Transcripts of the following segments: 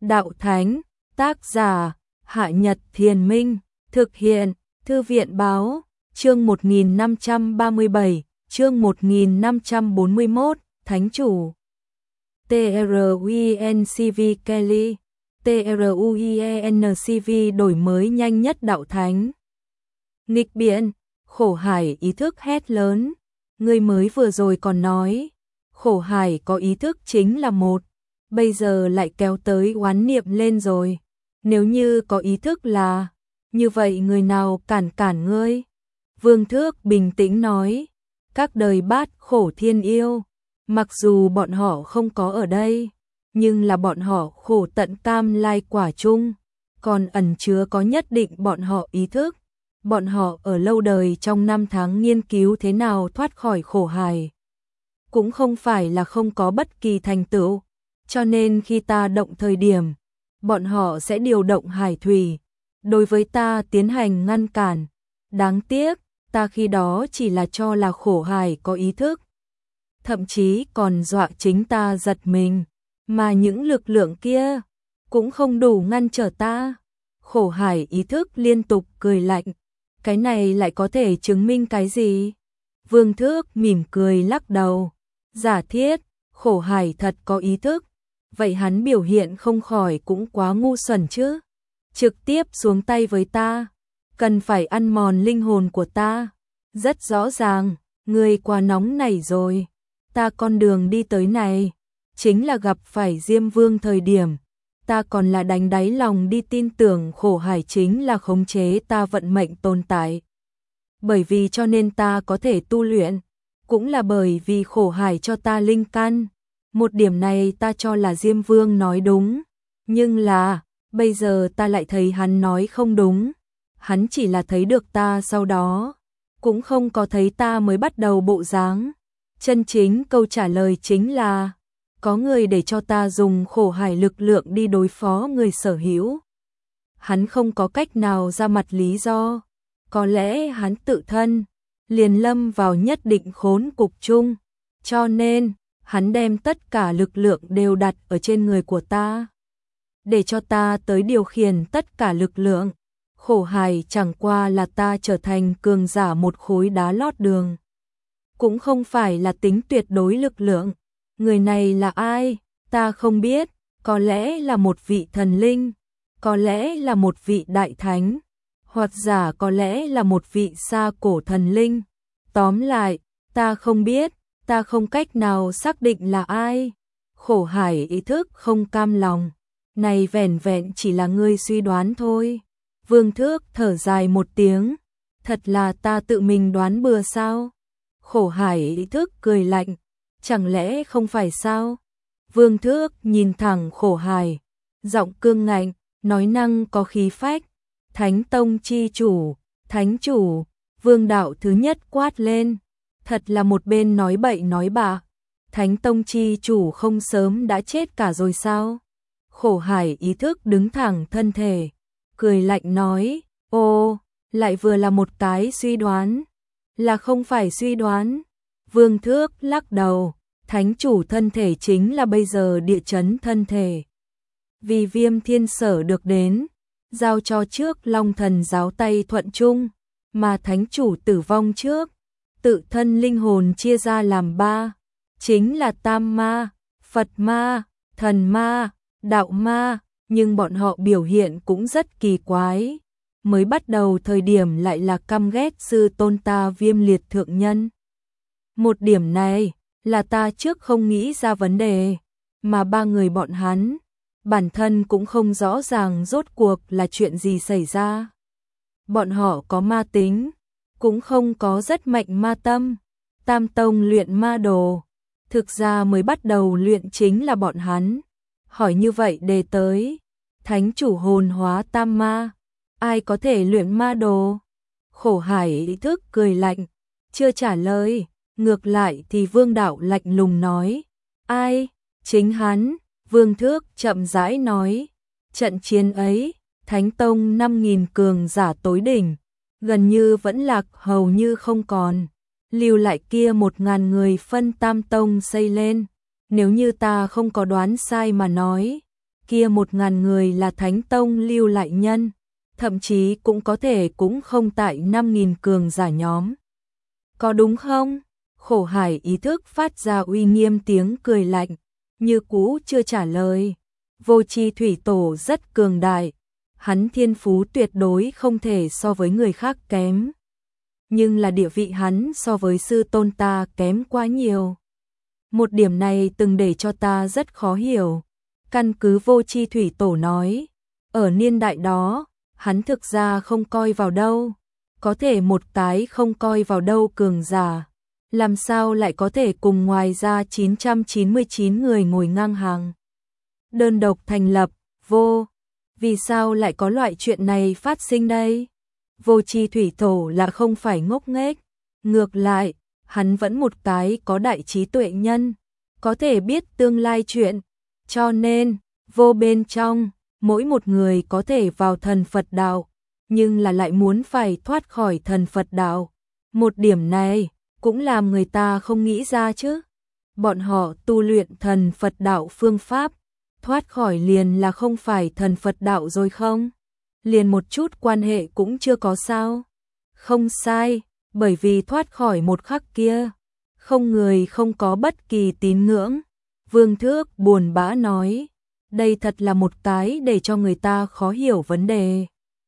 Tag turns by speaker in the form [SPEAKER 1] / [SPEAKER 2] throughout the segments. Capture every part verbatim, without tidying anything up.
[SPEAKER 1] Đạo Thánh, tác giả, Hạ Nhật Thiền Minh, thực hiện, Thư viện Báo, chương một nghìn năm trăm ba mươi bảy, chương một nghìn năm trăm bốn mươi mốt, Thánh Chủ. TRUINCV Kelly, TRUIENCV đổi mới nhanh nhất Đạo Thánh. Nghịch biện, Khổ Hải ý thức hét lớn, người mới vừa rồi còn nói, Khổ Hải có ý thức chính là một, bây giờ lại kéo tới oán niệm lên rồi. Nếu như có ý thức là, như vậy người nào cản cản ngươi? Vương Thước bình tĩnh nói, các đời bát khổ thiên yêu, mặc dù bọn họ không có ở đây, nhưng là bọn họ khổ tận cam lai quả chung, còn ẩn chứa có nhất định bọn họ ý thức. Bọn họ ở lâu đời trong năm tháng nghiên cứu thế nào thoát khỏi khổ hải. Cũng không phải là không có bất kỳ thành tựu, cho nên khi ta động thời điểm, bọn họ sẽ điều động hải thủy, đối với ta tiến hành ngăn cản. Đáng tiếc, ta khi đó chỉ là cho là khổ hải có ý thức. Thậm chí còn dọa chính ta giật mình, mà những lực lượng kia cũng không đủ ngăn trở ta. Khổ hải ý thức liên tục cười lạnh, cái này lại có thể chứng minh cái gì? Vương Thước mỉm cười lắc đầu, giả thiết, khổ hải thật có ý thức, vậy hắn biểu hiện không khỏi cũng quá ngu xuẩn chứ. Trực tiếp xuống tay với ta, cần phải ăn mòn linh hồn của ta. Rất rõ ràng, người quá nóng nảy rồi. Ta con đường đi tới này, chính là gặp phải Diêm Vương thời điểm. Ta còn là đánh đáy lòng đi tin tưởng khổ hải chính là khống chế ta vận mệnh tồn tại. Bởi vì cho nên ta có thể tu luyện, cũng là bởi vì khổ hải cho ta linh căn. Một điểm này ta cho là Diêm Vương nói đúng, nhưng là, bây giờ ta lại thấy hắn nói không đúng. Hắn chỉ là thấy được ta sau đó, cũng không có thấy ta mới bắt đầu bộ dáng. Chân chính câu trả lời chính là, có người để cho ta dùng khổ hải lực lượng đi đối phó người sở hữu. Hắn không có cách nào ra mặt lý do, có lẽ hắn tự thân liền lâm vào nhất định khốn cục chung, cho nên hắn đem tất cả lực lượng đều đặt ở trên người của ta, để cho ta tới điều khiển tất cả lực lượng. Khổ hải chẳng qua là ta trở thành cường giả một khối đá lót đường, cũng không phải là tính tuyệt đối lực lượng. Người này là ai? Ta không biết, có lẽ là một vị thần linh, có lẽ là một vị đại thánh, hoặc giả có lẽ là một vị xa cổ thần linh. Tóm lại, ta không biết, ta không cách nào xác định là ai. Khổ hải ý thức không cam lòng, này vẻn vẹn chỉ là ngươi suy đoán thôi. Vương Thước thở dài một tiếng, thật là ta tự mình đoán bừa sao? Khổ hải ý thức cười lạnh, chẳng lẽ không phải sao? Vương Thước nhìn thẳng khổ hải, giọng cương ngạnh, nói năng có khí phách. Thánh Tông chi chủ, Thánh Chủ, Vương Đạo thứ nhất quát lên, thật là một bên nói bậy nói bạ. Thánh Tông chi chủ không sớm đã chết cả rồi sao? Khổ hải ý thức đứng thẳng thân thể, cười lạnh nói, ô, lại vừa là một cái suy đoán, là không phải suy đoán. Vương Thước lắc đầu, Thánh Chủ thân thể chính là bây giờ địa chấn thân thể. Vì Viêm Thiên Sở được đến, giao cho trước Long Thần giáo tay thuận chung, mà Thánh Chủ tử vong trước, tự thân linh hồn chia ra làm ba, chính là Tam Ma, Phật Ma, Thần Ma, Đạo Ma, nhưng bọn họ biểu hiện cũng rất kỳ quái. Mới bắt đầu thời điểm lại là căm ghét sư tôn ta Viêm Liệt thượng nhân. Một điểm này là ta trước không nghĩ ra vấn đề, mà ba người bọn hắn bản thân cũng không rõ ràng rốt cuộc là chuyện gì xảy ra. Bọn họ có ma tính, cũng không có rất mạnh ma tâm. Tam Tông luyện ma đồ, thực ra mới bắt đầu luyện chính là bọn hắn. Hỏi như vậy đề tới, Thánh Chủ hồn hóa tam ma, ai có thể luyện ma đồ? Khổ hải ý thức cười lạnh, chưa trả lời, ngược lại thì Vương Đạo lạnh lùng nói, ai? Chính hắn. Vương Thước chậm rãi nói, trận chiến ấy, Thánh Tông năm nghìn cường giả tối đỉnh, gần như vẫn lạc hầu như không còn, lưu lại kia một ngàn người phân Tam Tông xây lên. Nếu như ta không có đoán sai mà nói, kia một ngàn người là Thánh Tông lưu lại nhân, thậm chí cũng có thể cũng không tại năm nghìn cường giả nhóm. Có đúng không? Khổ Hải ý thức phát ra uy nghiêm tiếng cười lạnh, như cũ chưa trả lời. Vô Chi Thủy Tổ rất cường đại, hắn thiên phú tuyệt đối không thể so với người khác kém. Nhưng là địa vị hắn so với sư tôn ta kém quá nhiều. Một điểm này từng để cho ta rất khó hiểu. Căn cứ Vô Chi Thủy Tổ nói, ở niên đại đó, hắn thực ra không coi vào đâu. Có thể một cái không coi vào đâu cường giả, làm sao lại có thể cùng ngoài ra chín trăm chín mươi chín người ngồi ngang hàng. Đơn độc thành lập, vô. Vì sao lại có loại chuyện này phát sinh đây? Vô Chi Thủy Tổ là không phải ngốc nghếch, ngược lại, hắn vẫn một cái có đại trí tuệ nhân, có thể biết tương lai chuyện, cho nên, vô bên trong, mỗi một người có thể vào thần Phật đạo, nhưng là lại muốn phải thoát khỏi thần Phật đạo. Một điểm này, cũng làm người ta không nghĩ ra chứ. Bọn họ tu luyện thần Phật đạo phương pháp, thoát khỏi liền là không phải thần Phật đạo rồi không? Liền một chút quan hệ cũng chưa có sao? Không sai, bởi vì thoát khỏi một khắc kia, không người không có bất kỳ tín ngưỡng. Vương Thước buồn bã nói, đây thật là một cái để cho người ta khó hiểu vấn đề.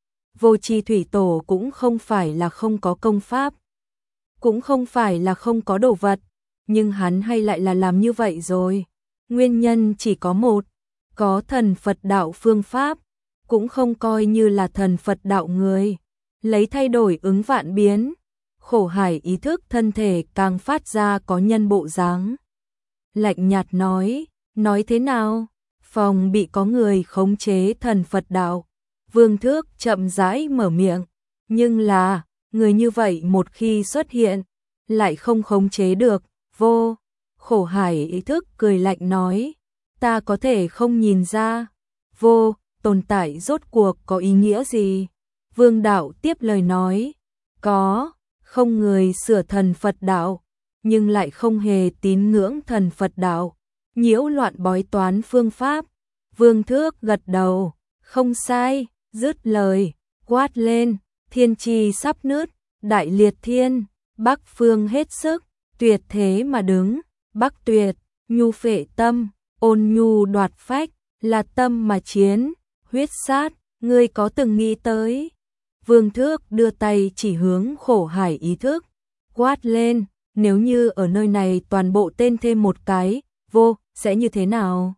[SPEAKER 1] Vô Chi Thủy Tổ cũng không phải là không có công pháp, cũng không phải là không có đồ vật, nhưng hắn hay lại là làm như vậy rồi. Nguyên nhân chỉ có một, có thần Phật đạo phương pháp, cũng không coi như là thần Phật đạo người, lấy thay đổi ứng vạn biến. Khổ Hải ý thức thân thể càng phát ra có nhân bộ dáng. Lạnh nhạt nói, nói thế nào? Phòng bị có người khống chế thần Phật đạo. Vương Thước chậm rãi mở miệng, nhưng là, người như vậy một khi xuất hiện, lại không khống chế được. Vô. Khổ Hải ý thức cười lạnh nói, ta có thể không nhìn ra. Vô, tồn tại rốt cuộc có ý nghĩa gì? Vương đạo tiếp lời nói, có, không người sửa thần Phật đạo, nhưng lại không hề tín ngưỡng thần Phật đạo, nhiễu loạn bói toán phương pháp. Vương Thước gật đầu, không sai, dứt lời, quát lên, thiên trì sắp nứt, đại liệt thiên, Bắc phương hết sức, tuyệt thế mà đứng, Bắc tuyệt, nhu phệ tâm, ôn nhu đoạt phách, là tâm mà chiến, huyết sát, ngươi có từng nghĩ tới? Vương Thước đưa tay chỉ hướng Khổ Hải ý thức, quát lên, nếu như ở nơi này toàn bộ tên thêm một cái, vô, sẽ như thế nào?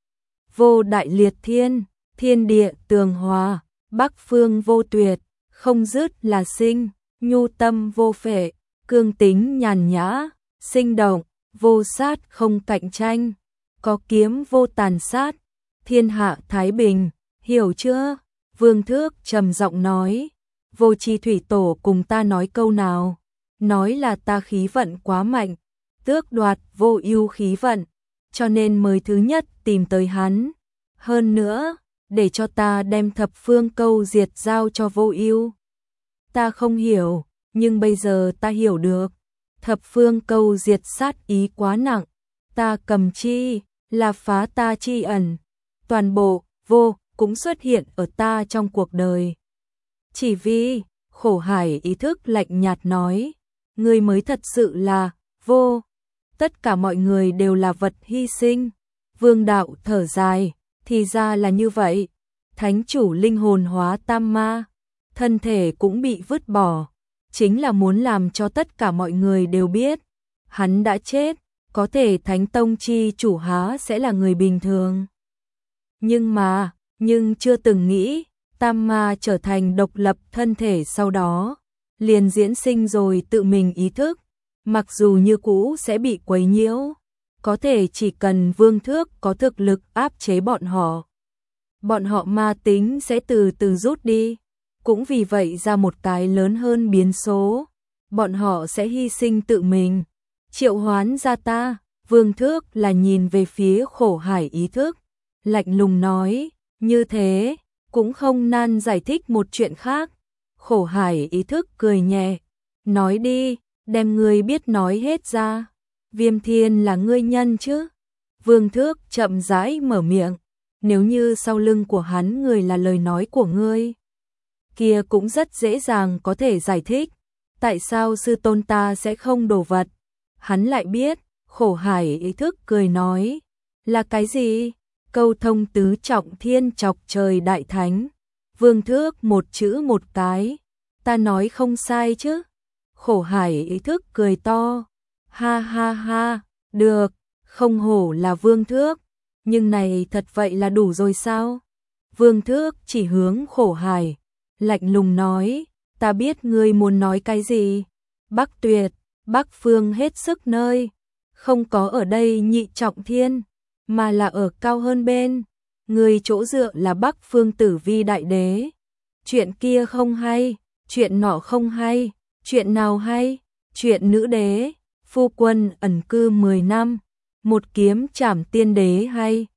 [SPEAKER 1] Vô đại liệt thiên, thiên địa tường hòa, Bắc phương vô tuyệt, không dứt là sinh, nhu tâm vô phệ, cương tính nhàn nhã, sinh động, vô sát không cạnh tranh, có kiếm vô tàn sát, thiên hạ thái bình, hiểu chưa? Vương Thước trầm giọng nói, Vô Chi Thủy Tổ cùng ta nói câu nào? Nói là ta khí vận quá mạnh, tước đoạt Vô Ưu khí vận, cho nên mới thứ nhất tìm tới hắn. Hơn nữa, để cho ta đem thập phương câu diệt giao cho Vô Ưu. Ta không hiểu, nhưng bây giờ ta hiểu được. Thập phương câu diệt sát ý quá nặng, ta cầm chi, là phá ta chi ẩn. Toàn bộ, vô, cũng xuất hiện ở ta trong cuộc đời. Chỉ vì, Khổ Hải ý thức lạnh nhạt nói, ngươi mới thật sự là, vô. Tất cả mọi người đều là vật hy sinh. Vương đạo thở dài, thì ra là như vậy. Thánh chủ linh hồn hóa tam ma, thân thể cũng bị vứt bỏ, chính là muốn làm cho tất cả mọi người đều biết, hắn đã chết, có thể Thánh Tông chi chủ há sẽ là người bình thường. Nhưng mà, nhưng chưa từng nghĩ, tam ma trở thành độc lập thân thể sau đó, liền diễn sinh rồi tự mình ý thức, mặc dù như cũ sẽ bị quấy nhiễu, có thể chỉ cần Vương Thước có thực lực áp chế bọn họ, bọn họ ma tính sẽ từ từ rút đi, cũng vì vậy ra một cái lớn hơn biến số, bọn họ sẽ hy sinh tự mình, triệu hoán ra ta. Vương Thước là nhìn về phía Khổ Hải ý thức, lạnh lùng nói, như thế, cũng không nan giải thích một chuyện khác. Khổ Hải ý thức cười nhẹ, nói đi, đem ngươi biết nói hết ra. Viêm Thiên là ngươi nhân chứ? Vương Thước chậm rãi mở miệng, nếu như sau lưng của hắn người là lời nói của ngươi, kia cũng rất dễ dàng có thể giải thích, tại sao sư tôn ta sẽ không đổ vật. Hắn lại biết, Khổ Hải ý thức cười nói, là cái gì? Câu thông tứ trọng thiên chọc trời đại thánh. Vương Thước một chữ một cái, ta nói không sai chứ? Khổ Hải ý thức cười to, ha ha ha, được, không hổ là Vương Thước, nhưng này thật vậy là đủ rồi sao? Vương Thước chỉ hướng Khổ Hải, lạnh lùng nói, ta biết ngươi muốn nói cái gì. Bắc Tuyệt, Bắc Phương hết sức nơi, không có ở đây nhị trọng thiên, mà là ở cao hơn bên. Ngươi chỗ dựa là Bắc Phương Tử Vi Đại Đế. Chuyện kia không hay, chuyện nọ không hay, chuyện nào hay? Chuyện nữ đế, phu quân ẩn cư mười năm, một kiếm trảm tiên đế hay.